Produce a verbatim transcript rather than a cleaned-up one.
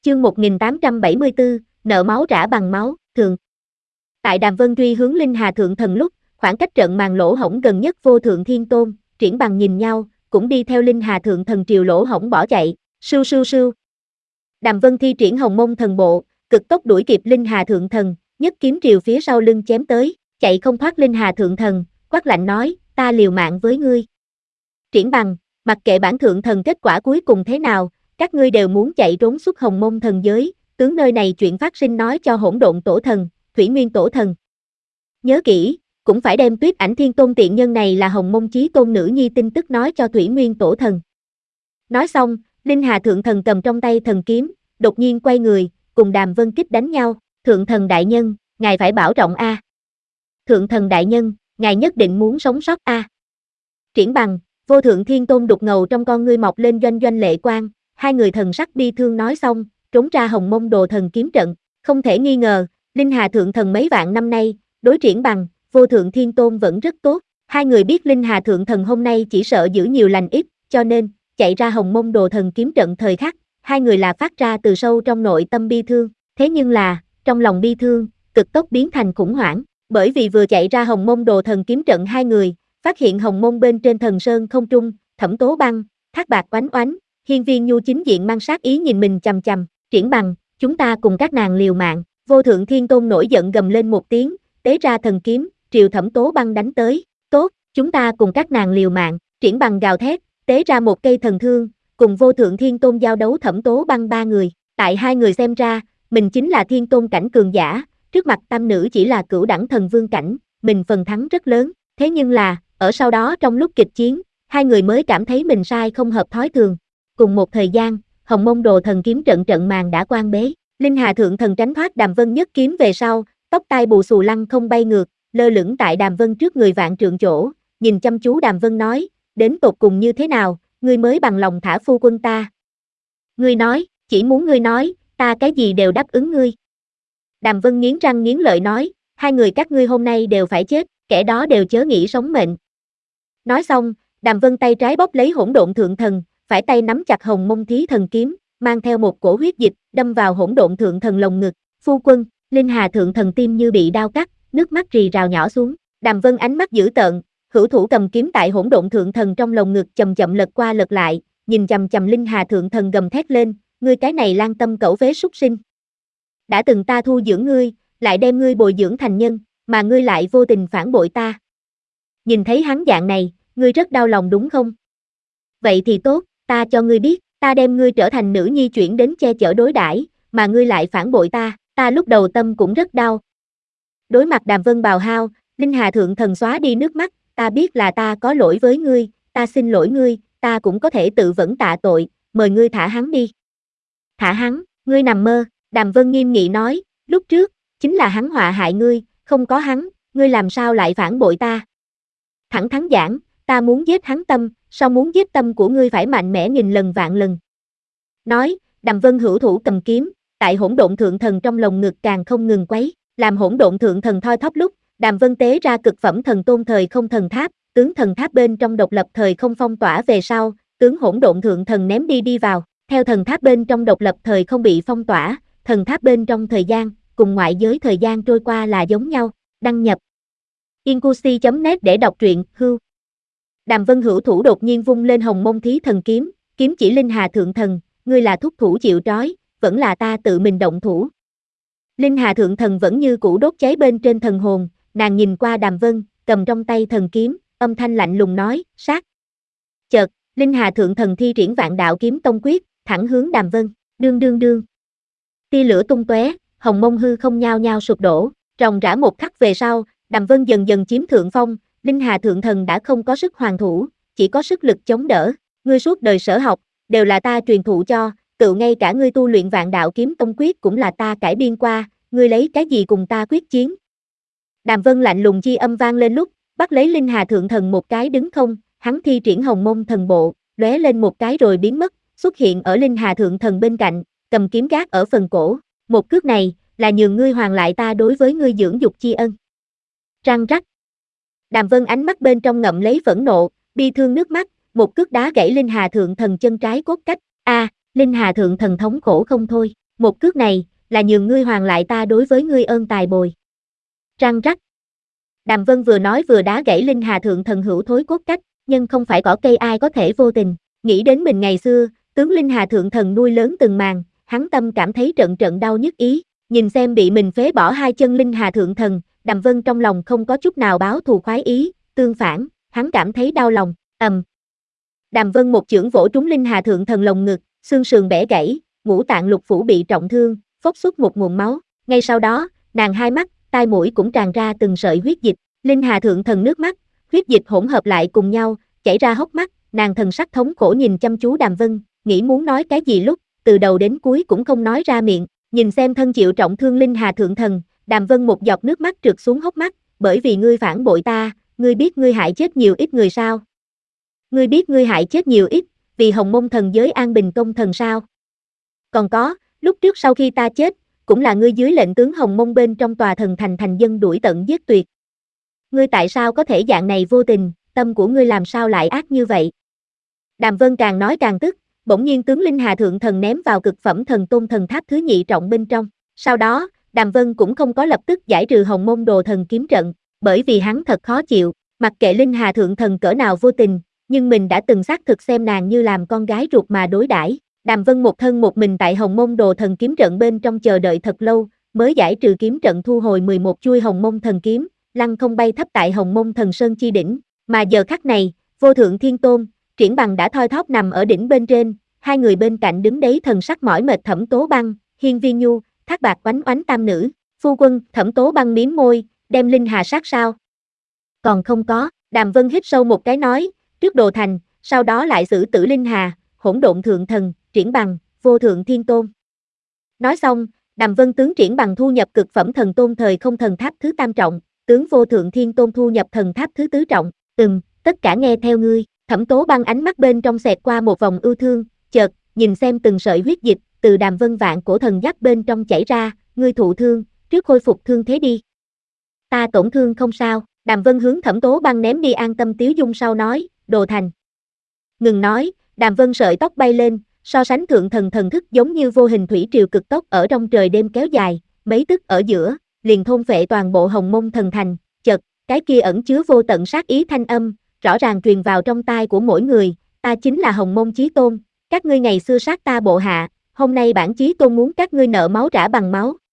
Chương một nghìn tám trăm bảy mươi tư, nợ máu trả bằng máu, thường. Tại Đàm Vân Truy hướng Linh Hà Thượng Thần lúc, khoảng cách trận màn lỗ hổng gần nhất Vô Thượng Thiên Tôn, Triển Bằng nhìn nhau, cũng đi theo Linh Hà Thượng Thần triều lỗ hổng bỏ chạy, sưu sưu sưu. Đàm Vân thi triển Hồng Mông Thần Bộ, cực tốc đuổi kịp Linh Hà Thượng Thần, nhất kiếm triều phía sau lưng chém tới, chạy không thoát Linh Hà Thượng Thần, quát lạnh nói, ta liều mạng với ngươi. Triển Bằng, mặc kệ bản Thượng Thần kết quả cuối cùng thế nào, các ngươi đều muốn chạy trốn xuất Hồng Mông Thần giới, tướng nơi này chuyện phát sinh nói cho Hỗn Độn Tổ Thần, Thủy Nguyên Tổ Thần. Nhớ kỹ, cũng phải đem Tuyết Ảnh Thiên Tôn tiện nhân này là Hồng Mông Chí Tôn nữ nhi tin tức nói cho Thủy Nguyên Tổ Thần. Nói xong, Linh Hà Thượng Thần cầm trong tay thần kiếm, đột nhiên quay người, cùng Đàm Vân Kích đánh nhau, Thượng Thần đại nhân, ngài phải bảo trọng a. Thượng Thần đại nhân, ngài nhất định muốn sống sót a. Triển Bằng, Vô Thượng Thiên Tôn đục ngầu trong con ngươi mọc lên doanh doanh lệ quang, hai người thần sắc bi thương nói xong, trốn ra Hồng Mông Đồ Thần kiếm trận, không thể nghi ngờ, Linh Hà Thượng Thần mấy vạn năm nay, đối Triển Bằng, Vô Thượng Thiên Tôn vẫn rất tốt, hai người biết Linh Hà Thượng Thần hôm nay chỉ sợ giữ nhiều lành ít, cho nên, chạy ra Hồng Mông Đồ Thần kiếm trận thời khắc, hai người là phát ra từ sâu trong nội tâm bi thương, thế nhưng là, trong lòng bi thương, cực tốc biến thành khủng hoảng, bởi vì vừa chạy ra Hồng Mông Đồ Thần kiếm trận hai người, phát hiện Hồng Mông bên trên thần sơn không trung, Thẩm Tố Băng, Thác Bạc Oánh Oánh, Hiên Viên Nhu chính diện mang sát ý nhìn mình chằm chằm, Triển Bằng, chúng ta cùng các nàng liều mạng, Vô Thượng Thiên Tôn nổi giận gầm lên một tiếng, tế ra thần kiếm, triều Thẩm Tố Băng đánh tới, tốt, chúng ta cùng các nàng liều mạng, Triển Bằng gào thét, tế ra một cây thần thương, cùng Vô Thượng Thiên Tôn giao đấu Thẩm Tố Băng ba người, tại hai người xem ra, mình chính là Thiên Tôn cảnh cường giả, trước mặt tam nữ chỉ là cửu đẳng thần vương cảnh, mình phần thắng rất lớn, thế nhưng là, ở sau đó trong lúc kịch chiến, hai người mới cảm thấy mình sai không hợp thói thường. Cùng một thời gian, Hồng Mông Đồ Thần kiếm trận trận màn đã quan bế, Linh Hà Thượng Thần tránh thoát Đàm Vân nhất kiếm về sau, tóc tai bù xù lăng không bay ngược, lơ lửng tại Đàm Vân trước người vạn trượng chỗ, nhìn chăm chú Đàm Vân nói, đến tột cùng như thế nào, ngươi mới bằng lòng thả phu quân ta. Ngươi nói, chỉ muốn ngươi nói, ta cái gì đều đáp ứng ngươi. Đàm Vân nghiến răng nghiến lợi nói, hai người các ngươi hôm nay đều phải chết, kẻ đó đều chớ nghĩ sống mệnh. Nói xong, Đàm Vân tay trái bóp lấy Hỗn Độn Thượng Thần, phải tay nắm chặt Hồng Mông Thí Thần kiếm, mang theo một cổ huyết dịch, đâm vào Hỗn Độn Thượng Thần lồng ngực. Phu quân, Linh Hà Thượng Thần tim như bị đao cắt, nước mắt rì rào nhỏ xuống. Đàm Vân ánh mắt dữ tợn, hữu thủ cầm kiếm tại Hỗn Độn Thượng Thần trong lồng ngực chậm chậm lật qua lật lại, nhìn chằm chằm Linh Hà Thượng Thần gầm thét lên, ngươi cái này lang tâm cẩu phế súc sinh. Đã từng ta thu dưỡng ngươi, lại đem ngươi bồi dưỡng thành nhân, mà ngươi lại vô tình phản bội ta. Nhìn thấy hắn dạng này, ngươi rất đau lòng đúng không? Vậy thì tốt, ta cho ngươi biết, ta đem ngươi trở thành nữ nhi chuyển đến che chở đối đãi, mà ngươi lại phản bội ta, ta lúc đầu tâm cũng rất đau. Đối mặt Đàm Vân bào hao, Linh Hà Thượng Thần xóa đi nước mắt, ta biết là ta có lỗi với ngươi, ta xin lỗi ngươi, ta cũng có thể tự vẫn tạ tội, mời ngươi thả hắn đi. Thả hắn, ngươi nằm mơ, Đàm Vân nghiêm nghị nói, lúc trước, chính là hắn họa hại ngươi, không có hắn, ngươi làm sao lại phản bội ta. Thẳng thắn giảng, ta muốn giết hắn tâm, sao muốn giết tâm của ngươi phải mạnh mẽ nghìn lần vạn lần. Nói, Đàm Vân hữu thủ cầm kiếm, tại Hỗn Độn Thượng Thần trong lồng ngực càng không ngừng quấy, làm Hỗn Độn Thượng Thần thoi thóp lúc, Đàm Vân tế ra cực phẩm thần tôn thời không thần tháp, tướng thần tháp bên trong độc lập thời không phong tỏa về sau, tướng Hỗn Độn Thượng Thần ném đi đi vào, theo thần tháp bên trong độc lập thời không bị phong tỏa, thần tháp bên trong thời gian, cùng ngoại giới thời gian trôi qua là giống nhau, đăng nhập incusi chấm net để đọc truyện, hưu. Đàm Vân hữu thủ đột nhiên vung lên Hồng Mông Thí Thần kiếm, kiếm chỉ Linh Hà Thượng Thần, ngươi là thúc thủ chịu trói, vẫn là ta tự mình động thủ. Linh Hà Thượng Thần vẫn như cũ đốt cháy bên trên thần hồn, nàng nhìn qua Đàm Vân, cầm trong tay thần kiếm, âm thanh lạnh lùng nói, sát. Chợt, Linh Hà Thượng Thần thi triển Vạn Đạo Kiếm Tông quyết, thẳng hướng Đàm Vân, đương đương đương. Tia lửa tung tóe, Hồng Mông hư không nhao nhao sụp đổ, ròng rã một khắc về sau, Đàm Vân dần dần chiếm thượng phong, Linh Hà Thượng Thần đã không có sức hoàn thủ, chỉ có sức lực chống đỡ, ngươi suốt đời sở học, đều là ta truyền thụ cho, tự ngay cả ngươi tu luyện Vạn Đạo Kiếm Tông quyết cũng là ta cải biên qua, ngươi lấy cái gì cùng ta quyết chiến. Đàm Vân lạnh lùng chi âm vang lên lúc, bắt lấy Linh Hà Thượng Thần một cái đứng không, hắn thi triển Hồng Mông Thần Bộ, lóe lên một cái rồi biến mất, xuất hiện ở Linh Hà Thượng Thần bên cạnh, cầm kiếm gác ở phần cổ, một cước này, là nhường ngươi hoàn lại ta đối với ngươi dưỡng dục chi ân. Răng rắc. Đàm Vân ánh mắt bên trong ngậm lấy phẫn nộ, bi thương nước mắt, một cước đá gãy Linh Hà Thượng Thần chân trái cốt cách, a, à, Linh Hà Thượng Thần thống khổ không thôi, Một cước này, là nhường ngươi hoàn lại ta đối với ngươi ơn tài bồi. Răng rắc. Đàm Vân vừa nói vừa đá gãy Linh Hà Thượng Thần hữu thối cốt cách, nhưng không phải cỏ cây ai có thể vô tình. Nghĩ đến mình ngày xưa, tướng Linh Hà Thượng Thần nuôi lớn từng màn, hắn tâm cảm thấy trận trận đau nhức ý. Nhìn xem bị mình phế bỏ hai chân Linh Hà Thượng Thần, Đàm Vân trong lòng không có chút nào báo thù khoái ý, tương phản, hắn cảm thấy đau lòng. Ầm. Đàm Vân một chưởng vỗ trúng Linh Hà Thượng Thần lồng ngực, xương sườn bẻ gãy, ngũ tạng lục phủ bị trọng thương, phốc xuất một nguồn máu. Ngay sau đó, nàng hai mắt, tai mũi cũng tràn ra từng sợi huyết dịch. Linh Hà Thượng Thần nước mắt, huyết dịch hỗn hợp lại cùng nhau, chảy ra hốc mắt, nàng thần sắc thống khổ nhìn chăm chú Đàm Vân, nghĩ muốn nói cái gì lúc, từ đầu đến cuối cũng không nói ra miệng. Nhìn xem thân chịu trọng thương Linh Hà Thượng Thần, Đàm Vân một giọt nước mắt trượt xuống hốc mắt, bởi vì ngươi phản bội ta, ngươi biết ngươi hại chết nhiều ít người sao? Ngươi biết ngươi hại chết nhiều ít, vì Hồng Mông thần giới an bình công thần sao? Còn có, lúc trước sau khi ta chết, cũng là ngươi dưới lệnh tướng Hồng Mông bên trong tòa thần thành thành dân đuổi tận giết tuyệt. Ngươi tại sao có thể dạng này vô tình, tâm của ngươi làm sao lại ác như vậy? Đàm Vân càng nói càng tức, bỗng nhiên tướng Linh Hà Thượng Thần ném vào cực phẩm thần tôn thần tháp thứ nhị trọng bên trong. Sau đó, Đàm Vân cũng không có lập tức giải trừ Hồng Mông đồ thần kiếm trận, bởi vì hắn thật khó chịu, mặc kệ Linh Hà Thượng Thần cỡ nào vô tình, nhưng mình đã từng xác thực xem nàng như làm con gái ruột mà đối đãi. Đàm Vân một thân một mình tại Hồng Mông đồ thần kiếm trận bên trong chờ đợi thật lâu, mới giải trừ kiếm trận thu hồi mười một chuôi Hồng Mông thần kiếm, lăng không bay thấp tại Hồng Mông thần sơn chi đỉnh, mà giờ khắc này, Vô Thượng Thiên Tôn, Triển Bằng đã thoi thóp nằm ở đỉnh bên trên, hai người bên cạnh đứng đấy thần sắc mỏi mệt Thẩm Tố Băng, Hiên Viên Nhu, Thác Bạc Oánh Oánh tam nữ. Phu quân, Thẩm Tố Băng mím môi, đem Linh Hà sát sao? Còn không có. Đàm Vân hít sâu một cái nói, trước đồ thành, sau đó lại xử tử Linh Hà, Hỗn Độn Thượng Thần, Triển Bằng, Vô Thượng Thiên Tôn. Nói xong, Đàm Vân tướng Triển Bằng thu nhập cực phẩm thần tôn thời không thần tháp thứ tam trọng, tướng Vô Thượng Thiên Tôn thu nhập thần tháp thứ tứ trọng. Ừm, tất cả nghe theo ngươi. Thẩm Tố Băng ánh mắt bên trong xẹt qua một vòng ưu thương, chợt, nhìn xem từng sợi huyết dịch từ Đàm Vân vạn cổ thần giáp bên trong chảy ra, ngươi thụ thương, trước khôi phục thương thế đi. Ta tổn thương không sao. Đàm Vân hướng Thẩm Tố Băng ném đi an tâm tiếu dung sau nói, đồ thành. Ngừng nói, Đàm Vân sợi tóc bay lên, so sánh thượng thần thần thức giống như vô hình thủy triều cực tốc ở trong trời đêm kéo dài, mấy tức ở giữa, liền thôn phệ toàn bộ Hồng Mông thần thành, chợt, cái kia ẩn chứa vô tận sát ý thanh âm, rõ ràng truyền vào trong tai của mỗi người, ta chính là Hồng Mông Chí Tôn, các ngươi ngày xưa sát ta bộ hạ, hôm nay bản Chí Tôn muốn các ngươi nợ máu trả bằng máu.